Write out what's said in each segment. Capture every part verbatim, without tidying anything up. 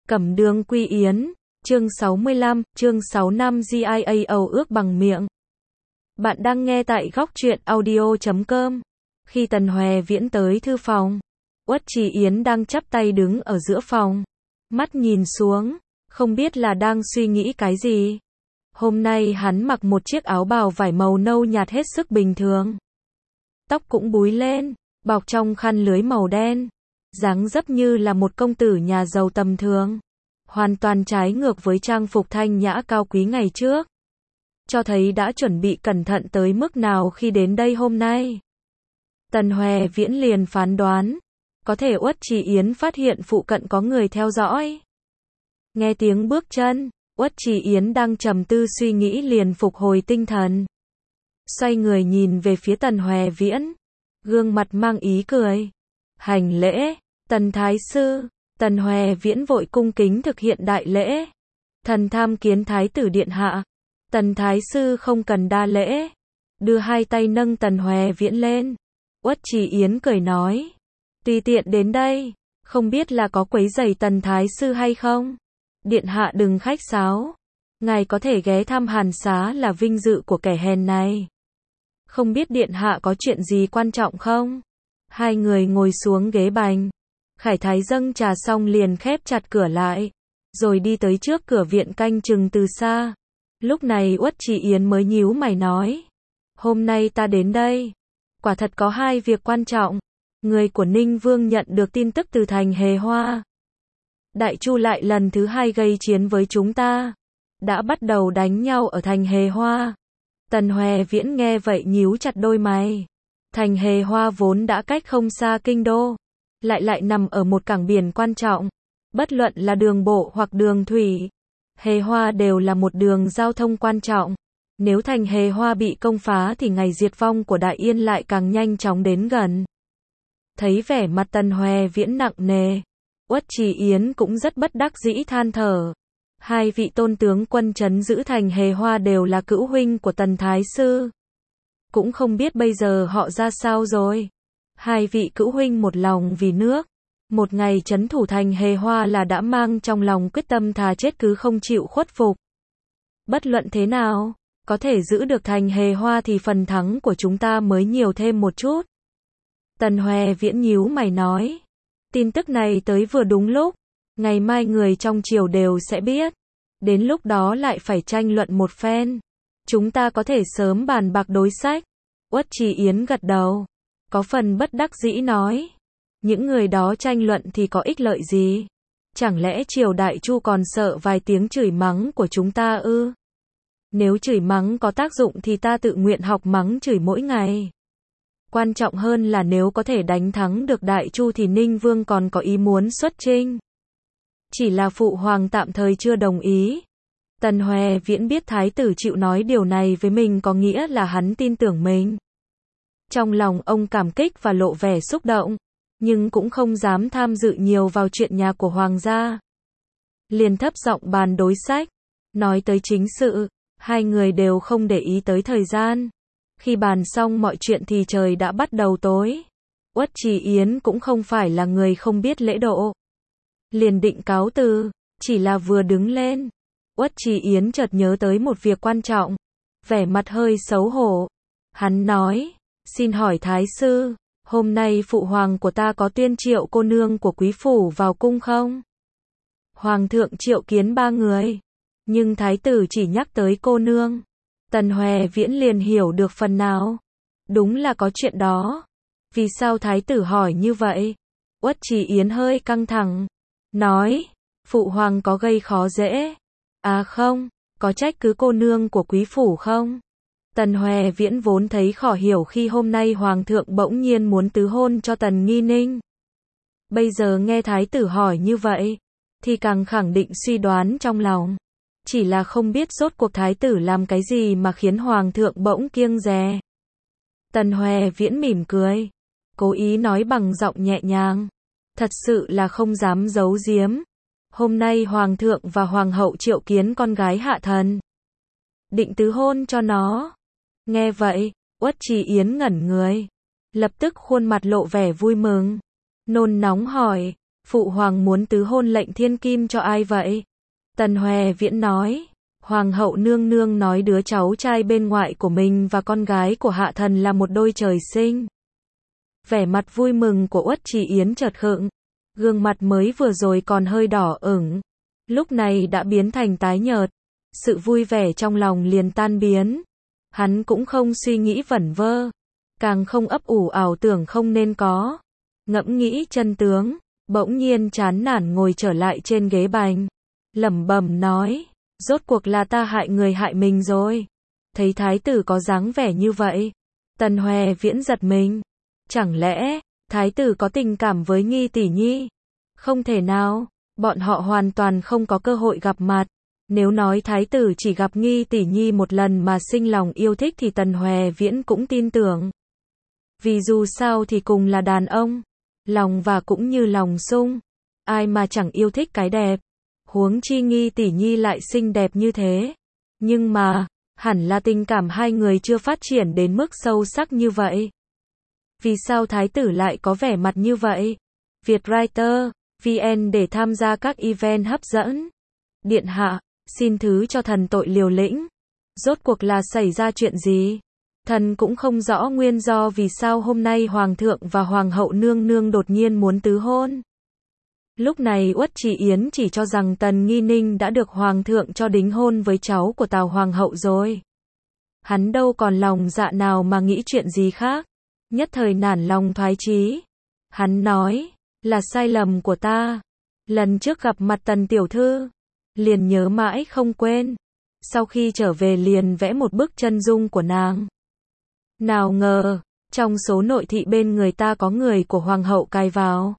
Cẩm Đường Quy Yến, chương sáu mươi lăm, chương sáu năm gi i a o ước bằng miệng. Bạn đang nghe tại góc truyện audio chấm com. Khi Tần Hoè Viễn tới thư phòng, Uất Trì Yến đang chắp tay đứng ở giữa phòng, mắt nhìn xuống, không biết là đang suy nghĩ cái gì. Hôm nay hắn mặc một chiếc áo bào vải màu nâu nhạt hết sức bình thường. Tóc cũng búi lên, bọc trong khăn lưới màu đen, dáng dấp như là một công tử nhà giàu tầm thường. Hoàn toàn trái ngược với trang phục thanh nhã cao quý ngày trước. Cho thấy đã chuẩn bị cẩn thận tới mức nào khi đến đây hôm nay. Tần Hoè Viễn liền phán đoán, có thể Uất Trì Yến phát hiện phụ cận có người theo dõi. Nghe tiếng bước chân, Uất Trì Yến đang trầm tư suy nghĩ liền phục hồi tinh thần. Xoay người nhìn về phía Tần Hoè Viễn, gương mặt mang ý cười. Hành lễ, Tần Thái Sư. Tần Hoè Viễn vội cung kính thực hiện đại lễ. Thần tham kiến Thái tử điện hạ. Tần Thái Sư không cần đa lễ. Đưa hai tay nâng Tần Hoè Viễn lên. Uất Trì Yến cười nói, tùy tiện đến đây, không biết là có quấy rầy Tần Thái Sư hay không? Điện hạ đừng khách sáo. Ngài có thể ghé thăm Hàn Xá là vinh dự của kẻ hèn này. Không biết điện hạ có chuyện gì quan trọng không? Hai người ngồi xuống ghế bành. Khải Thái dâng trà xong liền khép chặt cửa lại, rồi đi tới trước cửa viện canh chừng từ xa. Lúc này Uất Trì Yến mới nhíu mày nói, hôm nay ta đến đây, quả thật có hai việc quan trọng. Người của Ninh Vương nhận được tin tức từ thành Hề Hoa. Đại Chu lại lần thứ hai gây chiến với chúng ta, đã bắt đầu đánh nhau ở thành Hề Hoa. Tần Hoè Viễn nghe vậy nhíu chặt đôi mày. Thành Hề Hoa vốn đã cách không xa kinh đô, lại lại nằm ở một cảng biển quan trọng. Bất luận là đường bộ hoặc đường thủy, Hề Hoa đều là một đường giao thông quan trọng. Nếu thành Hề Hoa bị công phá thì ngày diệt vong của Đại Yên lại càng nhanh chóng đến gần. Thấy vẻ mặt Tần Hoè Viễn nặng nề, Uất Trì Yến cũng rất bất đắc dĩ than thở. Hai vị tôn tướng quân trấn giữ thành Hề Hoa đều là cữu huynh của Tần Thái Sư. Cũng không biết bây giờ họ ra sao rồi. Hai vị cữu huynh một lòng vì nước, một ngày trấn thủ thành Hề Hoa là đã mang trong lòng quyết tâm thà chết cứ không chịu khuất phục. Bất luận thế nào, có thể giữ được thành Hề Hoa thì phần thắng của chúng ta mới nhiều thêm một chút. Tần Hoè Viễn nhíu mày nói, tin tức này tới vừa đúng lúc, ngày mai người trong triều đều sẽ biết. Đến lúc đó lại phải tranh luận một phen. Chúng ta có thể sớm bàn bạc đối sách. Uất Trì Yến gật đầu, có phần bất đắc dĩ nói, những người đó tranh luận thì có ích lợi gì? Chẳng lẽ triều Đại Chu còn sợ vài tiếng chửi mắng của chúng ta ư? Nếu chửi mắng có tác dụng thì ta tự nguyện học mắng chửi mỗi ngày. Quan trọng hơn là nếu có thể đánh thắng được Đại Chu thì Ninh Vương còn có ý muốn xuất chinh. Chỉ là phụ hoàng tạm thời chưa đồng ý. Tần Hoè Viễn biết thái tử chịu nói điều này với mình có nghĩa là hắn tin tưởng mình. Trong lòng ông cảm kích và lộ vẻ xúc động, nhưng cũng không dám tham dự nhiều vào chuyện nhà của hoàng gia. Liền thấp giọng bàn đối sách, nói tới chính sự, hai người đều không để ý tới thời gian. Khi bàn xong mọi chuyện thì trời đã bắt đầu tối. Uất Trì Yến cũng không phải là người không biết lễ độ. Liền định cáo từ, chỉ là vừa đứng lên, Uất Trì Yến chợt nhớ tới một việc quan trọng, vẻ mặt hơi xấu hổ. Hắn nói, xin hỏi Thái Sư, hôm nay phụ hoàng của ta có tuyên triệu cô nương của quý phủ vào cung không? Hoàng thượng triệu kiến ba người, nhưng thái tử chỉ nhắc tới cô nương. Tần Hoè Viễn liền hiểu được phần nào. Đúng là có chuyện đó. Vì sao thái tử hỏi như vậy? Uất Trì Yến hơi căng thẳng, nói, phụ hoàng có gây khó dễ? À không, có trách cứ cô nương của quý phủ không? Tần Hoè Viễn vốn thấy khó hiểu khi hôm nay hoàng thượng bỗng nhiên muốn tứ hôn cho Tần Nghi Ninh. Bây giờ nghe thái tử hỏi như vậy, thì càng khẳng định suy đoán trong lòng. Chỉ là không biết rốt cuộc thái tử làm cái gì mà khiến hoàng thượng bỗng kiêng dè. Tần Hoè Viễn mỉm cười, cố ý nói bằng giọng nhẹ nhàng. Thật sự là không dám giấu giếm. Hôm nay hoàng thượng và hoàng hậu triệu kiến con gái hạ thần, định tứ hôn cho nó. Nghe vậy, Uất Trì Yến ngẩn người, lập tức khuôn mặt lộ vẻ vui mừng, nôn nóng hỏi, Phụ hoàng muốn tứ hôn lệnh thiên kim cho ai vậy? Tần Hoè Viễn nói, Hoàng hậu nương nương nói đứa cháu trai bên ngoại của mình và con gái của hạ thần là một đôi trời sinh. Vẻ mặt vui mừng của Uất Trì Yến chợt khựng, gương mặt mới vừa rồi còn hơi đỏ ửng, lúc này đã biến thành tái nhợt, sự vui vẻ trong lòng liền tan biến. Hắn cũng không suy nghĩ vẩn vơ, càng không ấp ủ ảo tưởng không nên có. Ngẫm nghĩ chân tướng, bỗng nhiên chán nản ngồi trở lại trên ghế bành, lẩm bẩm nói, rốt cuộc là ta hại người hại mình rồi. Thấy thái tử có dáng vẻ như vậy, Tần Hoè Viễn giật mình. Chẳng lẽ, thái tử có tình cảm với Nghi tỷ nhi? Không thể nào, bọn họ hoàn toàn không có cơ hội gặp mặt. Nếu nói thái tử chỉ gặp Nghi tỷ nhi một lần mà sinh lòng yêu thích thì Tần Hoè Viễn cũng tin tưởng. Vì dù sao thì cùng là đàn ông, lòng và cũng như lòng sung, ai mà chẳng yêu thích cái đẹp. Huống chi Nghi tỷ nhi lại xinh đẹp như thế. Nhưng mà, hẳn là tình cảm hai người chưa phát triển đến mức sâu sắc như vậy. Vì sao thái tử lại có vẻ mặt như vậy? Vietwriter, vê en để tham gia các event hấp dẫn. Điện hạ, xin thứ cho thần tội liều lĩnh. Rốt cuộc là xảy ra chuyện gì? Thần cũng không rõ nguyên do vì sao hôm nay hoàng thượng và hoàng hậu nương nương đột nhiên muốn tứ hôn. Lúc này Uất Trì Yến chỉ cho rằng Tần Nghi Ninh đã được hoàng thượng cho đính hôn với cháu của Tào hoàng hậu rồi. Hắn đâu còn lòng dạ nào mà nghĩ chuyện gì khác. Nhất thời nản lòng thoái chí. Hắn nói, là sai lầm của ta. Lần trước gặp mặt Tần tiểu thư, liền nhớ mãi không quên. Sau khi trở về liền vẽ một bức chân dung của nàng. Nào ngờ, trong số nội thị bên người ta có người của hoàng hậu cài vào.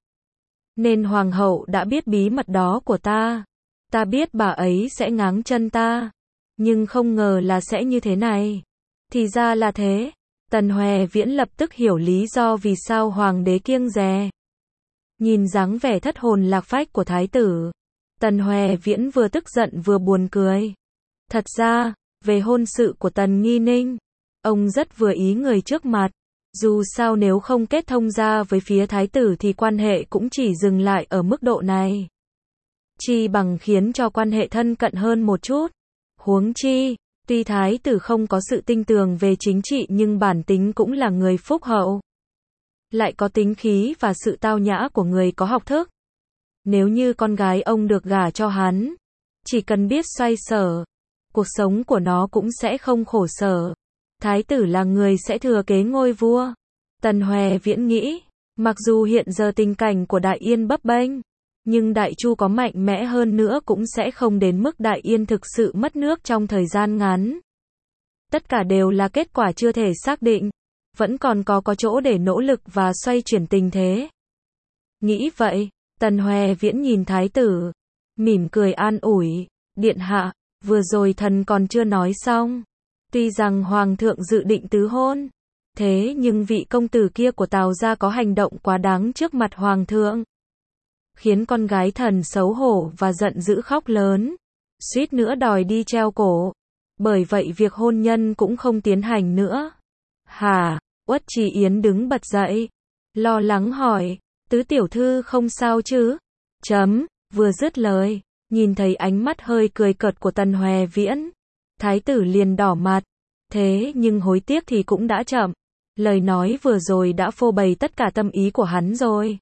Nên hoàng hậu đã biết bí mật đó của ta. Ta biết bà ấy sẽ ngáng chân ta. Nhưng không ngờ là sẽ như thế này. Thì ra là thế. Tần Hoè Viễn lập tức hiểu lý do vì sao hoàng đế kiêng dè. Nhìn dáng vẻ thất hồn lạc phách của thái tử, Tần Hoè Viễn vừa tức giận vừa buồn cười. Thật ra, về hôn sự của Tần Nghi Ninh, ông rất vừa ý người trước mặt. Dù sao nếu không kết thông ra với phía thái tử thì quan hệ cũng chỉ dừng lại ở mức độ này. Chi bằng khiến cho quan hệ thân cận hơn một chút. Huống chi, tuy thái tử không có sự tinh tường về chính trị nhưng bản tính cũng là người phúc hậu. Lại có tính khí và sự tao nhã của người có học thức. Nếu như con gái ông được gả cho hắn, chỉ cần biết xoay sở, cuộc sống của nó cũng sẽ không khổ sở. Thái tử là người sẽ thừa kế ngôi vua. Tần Hoè Viễn nghĩ, mặc dù hiện giờ tình cảnh của Đại Yên bấp bênh, nhưng Đại Chu có mạnh mẽ hơn nữa cũng sẽ không đến mức Đại Yên thực sự mất nước trong thời gian ngắn. Tất cả đều là kết quả chưa thể xác định, vẫn còn có có chỗ để nỗ lực và xoay chuyển tình thế. Nghĩ vậy, Tần Hoè Viễn nhìn thái tử, mỉm cười an ủi, điện hạ, vừa rồi thần còn chưa nói xong. Tuy rằng hoàng thượng dự định tứ hôn, thế nhưng vị công tử kia của Tào gia có hành động quá đáng trước mặt hoàng thượng, khiến con gái thần xấu hổ và giận dữ khóc lớn, suýt nữa đòi đi treo cổ. Bởi vậy việc hôn nhân cũng không tiến hành nữa. Hả? Uất Trì Yến đứng bật dậy, lo lắng hỏi, tứ tiểu thư không sao chứ? Chấm, vừa dứt lời, nhìn thấy ánh mắt hơi cười cợt của Tần Hoè Viễn, thái tử liền đỏ mặt. Thế nhưng hối tiếc thì cũng đã chậm. Lời nói vừa rồi đã phô bày tất cả tâm ý của hắn rồi.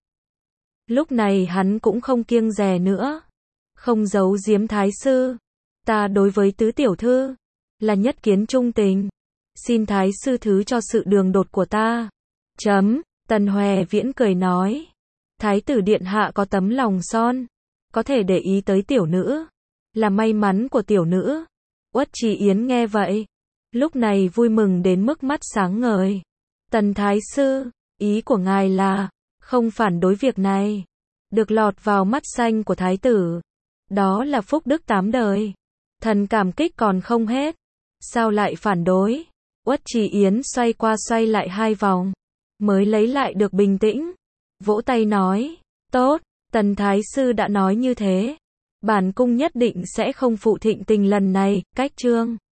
Lúc này hắn cũng không kiêng dè nữa. Không giấu giếm thái sư. Ta đối với tứ tiểu thư, là nhất kiến trung tình. Xin thái sư thứ cho sự đường đột của ta. Chấm, Tần Hoè Viễn cười nói. Thái tử điện hạ có tấm lòng son, có thể để ý tới tiểu nữ, là may mắn của tiểu nữ. Uất Trì Yến nghe vậy, lúc này vui mừng đến mức mắt sáng ngời. Tần thái sư, ý của ngài là không phản đối việc này. Được lọt vào mắt xanh của thái tử, đó là phúc đức tám đời. Thần cảm kích còn không hết. Sao lại phản đối? Uất Trì Yến xoay qua xoay lại hai vòng, mới lấy lại được bình tĩnh. Vỗ tay nói, tốt, Tần thái sư đã nói như thế, bản cung nhất định sẽ không phụ thịnh tình lần này. Cách chương